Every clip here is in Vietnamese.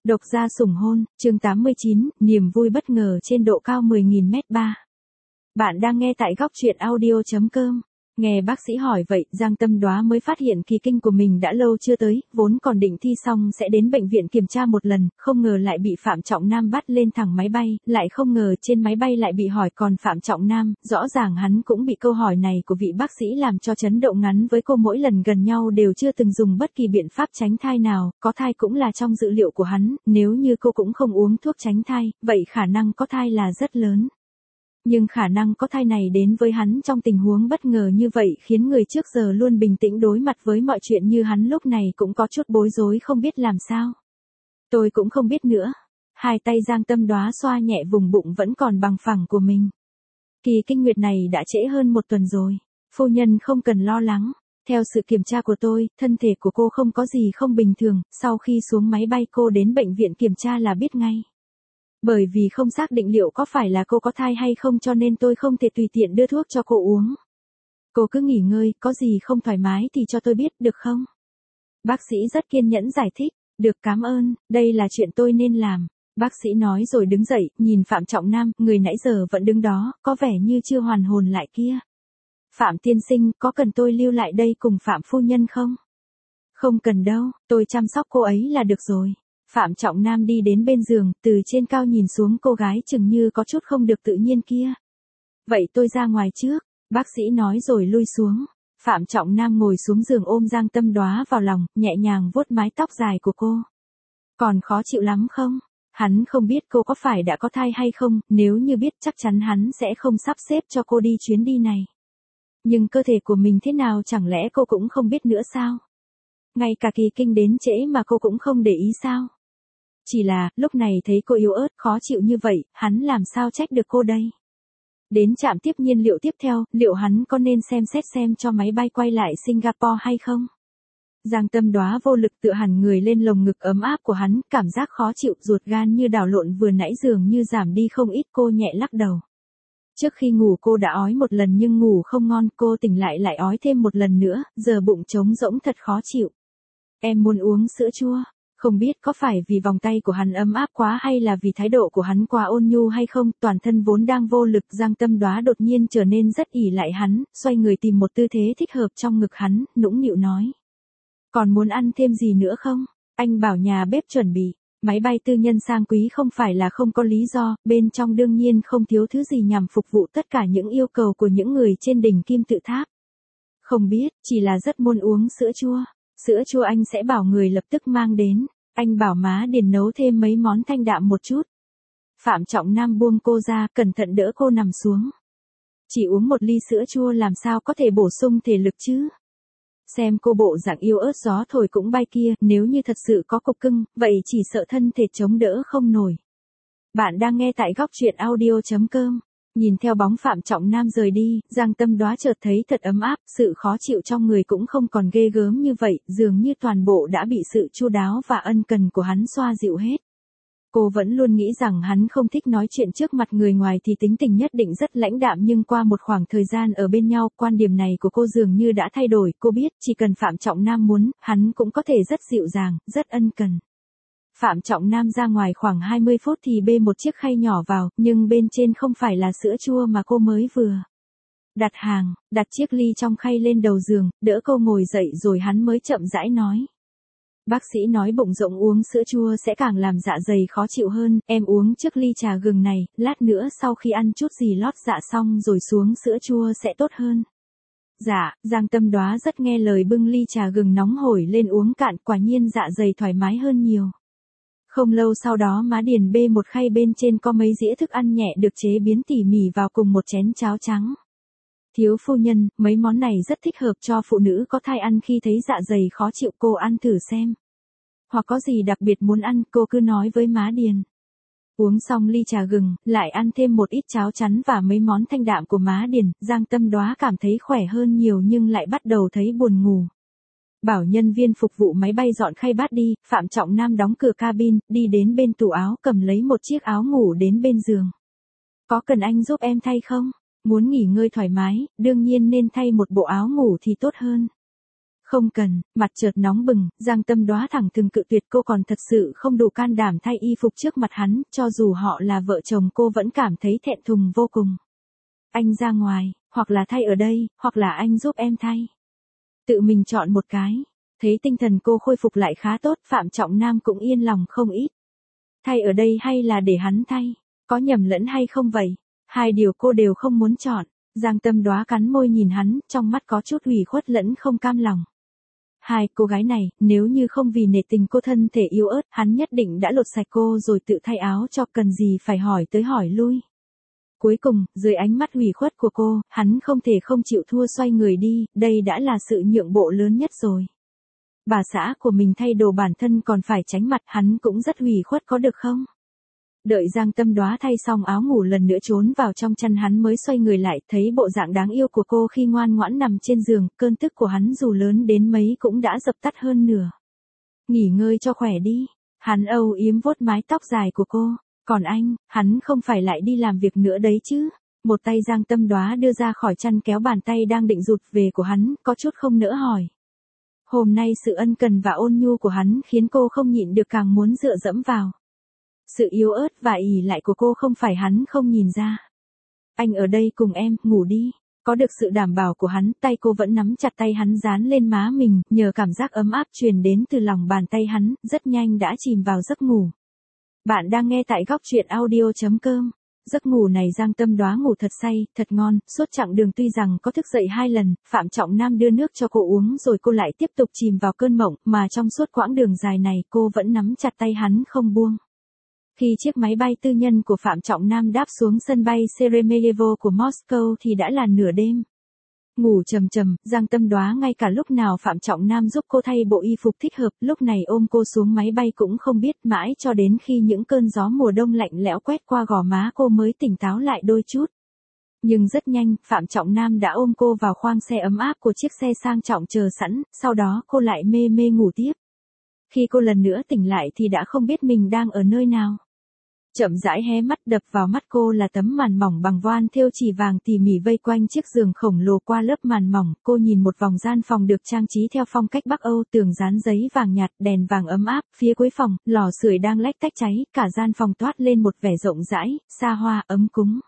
Độc gia sủng hôn, chương 89, niềm vui bất ngờ trên độ cao 10.000 mét 3. Bạn đang nghe tại góc truyện audio.com. Nghe bác sĩ hỏi vậy, Giang Tâm Đoá mới phát hiện kỳ kinh của mình đã lâu chưa tới, vốn còn định thi xong sẽ đến bệnh viện kiểm tra một lần, không ngờ lại bị Phạm Trọng Nam bắt lên thẳng máy bay, lại không ngờ trên máy bay lại bị hỏi còn Phạm Trọng Nam, rõ ràng hắn cũng bị câu hỏi này của vị bác sĩ làm cho chấn động ngắn với cô, mỗi lần gần nhau đều chưa từng dùng bất kỳ biện pháp tránh thai nào, có thai cũng là trong dự liệu của hắn, nếu như cô cũng không uống thuốc tránh thai, vậy khả năng có thai là rất lớn. Nhưng khả năng có thai này đến với hắn trong tình huống bất ngờ như vậy khiến người trước giờ luôn bình tĩnh đối mặt với mọi chuyện như hắn lúc này cũng có chút bối rối không biết làm sao. Tôi cũng không biết nữa. Hai tay Giang Tâm Đoá xoa nhẹ vùng bụng vẫn còn bằng phẳng của mình. Kỳ kinh nguyệt này đã trễ hơn một tuần rồi. Phu nhân không cần lo lắng. Theo sự kiểm tra của tôi, thân thể của cô không có gì không bình thường, sau khi xuống máy bay cô đến bệnh viện kiểm tra là biết ngay. Bởi vì không xác định liệu có phải là cô có thai hay không cho nên tôi không thể tùy tiện đưa thuốc cho cô uống. Cô cứ nghỉ ngơi, có gì không thoải mái thì cho tôi biết được không? Bác sĩ rất kiên nhẫn giải thích, được cảm ơn, đây là chuyện tôi nên làm. Bác sĩ nói rồi đứng dậy, nhìn Phạm Trọng Nam, người nãy giờ vẫn đứng đó, có vẻ như chưa hoàn hồn lại kia. Phạm tiên sinh, có cần tôi lưu lại đây cùng Phạm phu nhân không? Không cần đâu, tôi chăm sóc cô ấy là được rồi. Phạm Trọng Nam đi đến bên giường, từ trên cao nhìn xuống cô gái chừng như có chút không được tự nhiên kia. Vậy tôi ra ngoài trước, bác sĩ nói rồi lui xuống. Phạm Trọng Nam ngồi xuống giường ôm Giang Tâm Đoá vào lòng, nhẹ nhàng vuốt mái tóc dài của cô. Còn khó chịu lắm không? Hắn không biết cô có phải đã có thai hay không, nếu như biết chắc chắn hắn sẽ không sắp xếp cho cô đi chuyến đi này. Nhưng cơ thể của mình thế nào chẳng lẽ cô cũng không biết nữa sao? Ngay cả kỳ kinh đến trễ mà cô cũng không để ý sao? Chỉ là, lúc này thấy cô yếu ớt, khó chịu như vậy, hắn làm sao trách được cô đây? Đến trạm tiếp nhiên liệu tiếp theo, liệu hắn có nên xem xét xem cho máy bay quay lại Singapore hay không? Giang Tâm Đoá vô lực tựa hẳn người lên lồng ngực ấm áp của hắn, cảm giác khó chịu, ruột gan như đảo lộn vừa nãy dường như giảm đi không ít, cô nhẹ lắc đầu. Trước khi ngủ cô đã ói một lần nhưng ngủ không ngon, cô tỉnh lại ói thêm một lần nữa, giờ bụng trống rỗng thật khó chịu. Em muốn uống sữa chua. Không biết có phải vì vòng tay của hắn ấm áp quá hay là vì thái độ của hắn quá ôn nhu hay không, toàn thân vốn đang vô lực Giang Tâm Đoá đột nhiên trở nên rất ỷ lại hắn, xoay người tìm một tư thế thích hợp trong ngực hắn, nũng nịu nói. Còn muốn ăn thêm gì nữa không? Anh bảo nhà bếp chuẩn bị, máy bay tư nhân sang quý không phải là không có lý do, bên trong đương nhiên không thiếu thứ gì nhằm phục vụ tất cả những yêu cầu của những người trên đỉnh kim tự tháp. Không biết, chỉ là rất muốn uống sữa chua. Sữa chua anh sẽ bảo người lập tức mang đến. Anh bảo má Điền nấu thêm mấy món thanh đạm một chút. Phạm Trọng Nam buông cô ra, cẩn thận đỡ cô nằm xuống. Chỉ uống một ly sữa chua làm sao có thể bổ sung thể lực chứ? Xem cô bộ dạng yêu ớt gió thổi cũng bay kia, nếu như thật sự có cục cưng, vậy chỉ sợ thân thể chống đỡ không nổi. Bạn đang nghe tại góc truyện audio.com. Nhìn theo bóng Phạm Trọng Nam rời đi, Giang Tâm Đoá chợt thấy thật ấm áp, sự khó chịu trong người cũng không còn ghê gớm như vậy, dường như toàn bộ đã bị sự chu đáo và ân cần của hắn xoa dịu hết. Cô vẫn luôn nghĩ rằng hắn không thích nói chuyện trước mặt người ngoài thì tính tình nhất định rất lãnh đạm, nhưng qua một khoảng thời gian ở bên nhau, quan điểm này của cô dường như đã thay đổi, cô biết chỉ cần Phạm Trọng Nam muốn, hắn cũng có thể rất dịu dàng, rất ân cần. Phạm Trọng Nam ra ngoài khoảng 20 phút thì bê một chiếc khay nhỏ vào, nhưng bên trên không phải là sữa chua mà cô mới vừa đặt hàng, đặt chiếc ly trong khay lên đầu giường, đỡ cô ngồi dậy rồi hắn mới chậm rãi nói. Bác sĩ nói bụng rỗng uống sữa chua sẽ càng làm dạ dày khó chịu hơn, em uống trước ly trà gừng này, lát nữa sau khi ăn chút gì lót dạ xong rồi xuống sữa chua sẽ tốt hơn. Dạ, Giang Tâm Đoá rất nghe lời bưng ly trà gừng nóng hổi lên uống cạn, quả nhiên dạ dày thoải mái hơn nhiều. Không lâu sau đó má Điền bê một khay bên trên có mấy dĩa thức ăn nhẹ được chế biến tỉ mỉ vào cùng một chén cháo trắng. Thiếu phu nhân, mấy món này rất thích hợp cho phụ nữ có thai ăn khi thấy dạ dày khó chịu, cô ăn thử xem. Hoặc có gì đặc biệt muốn ăn, cô cứ nói với má Điền. Uống xong ly trà gừng, lại ăn thêm một ít cháo chắn và mấy món thanh đạm của má Điền, Giang Tâm Đoá cảm thấy khỏe hơn nhiều nhưng lại bắt đầu thấy buồn ngủ. Bảo nhân viên phục vụ máy bay dọn khay bát đi, Phạm Trọng Nam đóng cửa cabin, đi đến bên tủ áo cầm lấy một chiếc áo ngủ đến bên giường. Có cần anh giúp em thay không? Muốn nghỉ ngơi thoải mái, đương nhiên nên thay một bộ áo ngủ thì tốt hơn. Không cần, mặt chợt nóng bừng, Giang Tâm Đóa thẳng thừng cự tuyệt, cô còn thật sự không đủ can đảm thay y phục trước mặt hắn, cho dù họ là vợ chồng cô vẫn cảm thấy thẹn thùng vô cùng. Anh ra ngoài, hoặc là thay ở đây, hoặc là anh giúp em thay. Tự mình chọn một cái. Thấy tinh thần cô khôi phục lại khá tốt, Phạm Trọng Nam cũng yên lòng không ít. Thay ở đây hay là để hắn thay? Có nhầm lẫn hay không vậy? Hai điều cô đều không muốn chọn. Giang Tâm Đóa cắn môi nhìn hắn, trong mắt có chút ủy khuất lẫn không cam lòng. Hai cô gái này, nếu như không vì nể tình cô thân thể yếu ớt, hắn nhất định đã lột sạch cô rồi tự thay áo cho, cần gì phải hỏi tới hỏi lui. Cuối cùng, dưới ánh mắt ủy khuất của cô, hắn không thể không chịu thua xoay người đi, đây đã là sự nhượng bộ lớn nhất rồi. Bà xã của mình thay đồ bản thân còn phải tránh mặt, hắn cũng rất ủy khuất có được không? Đợi Giang Tâm Đóa thay xong áo ngủ lần nữa trốn vào trong chăn hắn mới xoay người lại, thấy bộ dạng đáng yêu của cô khi ngoan ngoãn nằm trên giường, cơn tức của hắn dù lớn đến mấy cũng đã dập tắt hơn nửa. Nghỉ ngơi cho khỏe đi. Hắn âu yếm vuốt mái tóc dài của cô. Còn anh, hắn không phải lại đi làm việc nữa đấy chứ? Một tay Giang Tâm Đóa đưa ra khỏi chăn kéo bàn tay đang định rụt về của hắn, có chút không nỡ hỏi. Hôm nay sự ân cần và ôn nhu của hắn khiến cô không nhịn được càng muốn dựa dẫm vào. Sự yếu ớt và ỷ lại của cô không phải hắn không nhìn ra. Anh ở đây cùng em, ngủ đi. Có được sự đảm bảo của hắn, tay cô vẫn nắm chặt tay hắn dán lên má mình, nhờ cảm giác ấm áp truyền đến từ lòng bàn tay hắn, rất nhanh đã chìm vào giấc ngủ. Bạn đang nghe tại góc truyện audio.com. Giấc ngủ này Giang Tâm Đóa ngủ thật say, thật ngon, suốt chặng đường tuy rằng có thức dậy 2 lần, Phạm Trọng Nam đưa nước cho cô uống rồi cô lại tiếp tục chìm vào cơn mộng, mà trong suốt quãng đường dài này cô vẫn nắm chặt tay hắn không buông. Khi chiếc máy bay tư nhân của Phạm Trọng Nam đáp xuống sân bay Sheremetyevo của Moscow thì đã là nửa đêm. Ngủ trầm trầm, Giang Tâm Đóa ngay cả lúc nào Phạm Trọng Nam giúp cô thay bộ y phục thích hợp, lúc này ôm cô xuống máy bay cũng không biết, mãi cho đến khi những cơn gió mùa đông lạnh lẽo quét qua gò má cô mới tỉnh táo lại đôi chút. Nhưng rất nhanh, Phạm Trọng Nam đã ôm cô vào khoang xe ấm áp của chiếc xe sang trọng chờ sẵn, sau đó cô lại mê mê ngủ tiếp. Khi cô lần nữa tỉnh lại thì đã không biết mình đang ở nơi nào. Chậm rãi hé mắt, đập vào mắt cô là tấm màn mỏng bằng voan thêu chỉ vàng tỉ mỉ vây quanh chiếc giường khổng lồ, qua lớp màn mỏng, cô nhìn một vòng gian phòng được trang trí theo phong cách Bắc Âu, tường dán giấy vàng nhạt, đèn vàng ấm áp, phía cuối phòng, lò sưởi đang lách tách cháy, cả gian phòng toát lên một vẻ rộng rãi, xa hoa, ấm cúng.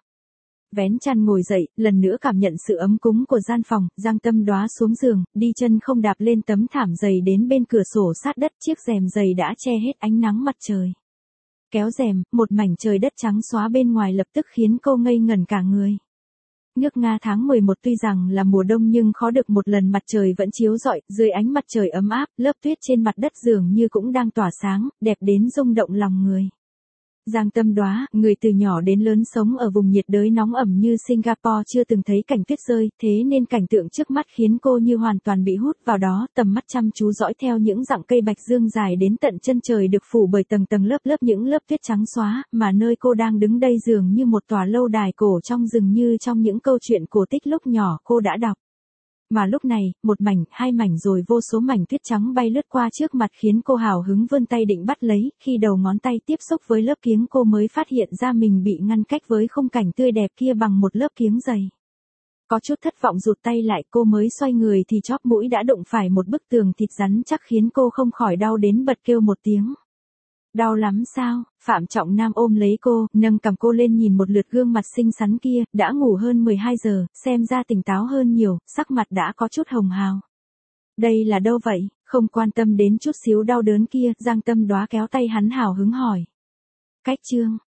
Vén chăn ngồi dậy, lần nữa cảm nhận sự ấm cúng của gian phòng, Giang Tâm Đóa xuống giường, đi chân không đạp lên tấm thảm dày đến bên cửa sổ sát đất, chiếc rèm dày đã che hết ánh nắng mặt trời. Kéo rèm, một mảnh trời đất trắng xóa bên ngoài lập tức khiến cô ngây ngẩn cả người. Nước Nga tháng 11 tuy rằng là mùa đông nhưng khó được một lần mặt trời vẫn chiếu rọi, dưới ánh mặt trời ấm áp, lớp tuyết trên mặt đất dường như cũng đang tỏa sáng, đẹp đến rung động lòng người. Giang Tâm Đóa, người từ nhỏ đến lớn sống ở vùng nhiệt đới nóng ẩm như Singapore chưa từng thấy cảnh tuyết rơi, thế nên cảnh tượng trước mắt khiến cô như hoàn toàn bị hút vào đó, tầm mắt chăm chú dõi theo những dặng cây bạch dương dài đến tận chân trời được phủ bởi tầng tầng lớp lớp những lớp tuyết trắng xóa, mà nơi cô đang đứng đây dường như một tòa lâu đài cổ trong rừng như trong những câu chuyện cổ tích lúc nhỏ cô đã đọc. Mà lúc này, một mảnh, hai mảnh rồi vô số mảnh tuyết trắng bay lướt qua trước mặt khiến cô hào hứng vươn tay định bắt lấy, khi đầu ngón tay tiếp xúc với lớp kiếng cô mới phát hiện ra mình bị ngăn cách với khung cảnh tươi đẹp kia bằng một lớp kiếng dày. Có chút thất vọng rụt tay lại, cô mới xoay người thì chóp mũi đã đụng phải một bức tường thịt rắn chắc khiến cô không khỏi đau đến bật kêu một tiếng. Đau lắm sao? Phạm Trọng Nam ôm lấy cô, nâng cằm cô lên nhìn một lượt gương mặt xinh xắn kia, đã ngủ hơn 12 giờ, xem ra tỉnh táo hơn nhiều, sắc mặt đã có chút hồng hào. Đây là đâu vậy? Không quan tâm đến chút xíu đau đớn kia, Giang Tâm Đóa kéo tay hắn hào hứng hỏi. Cách chương.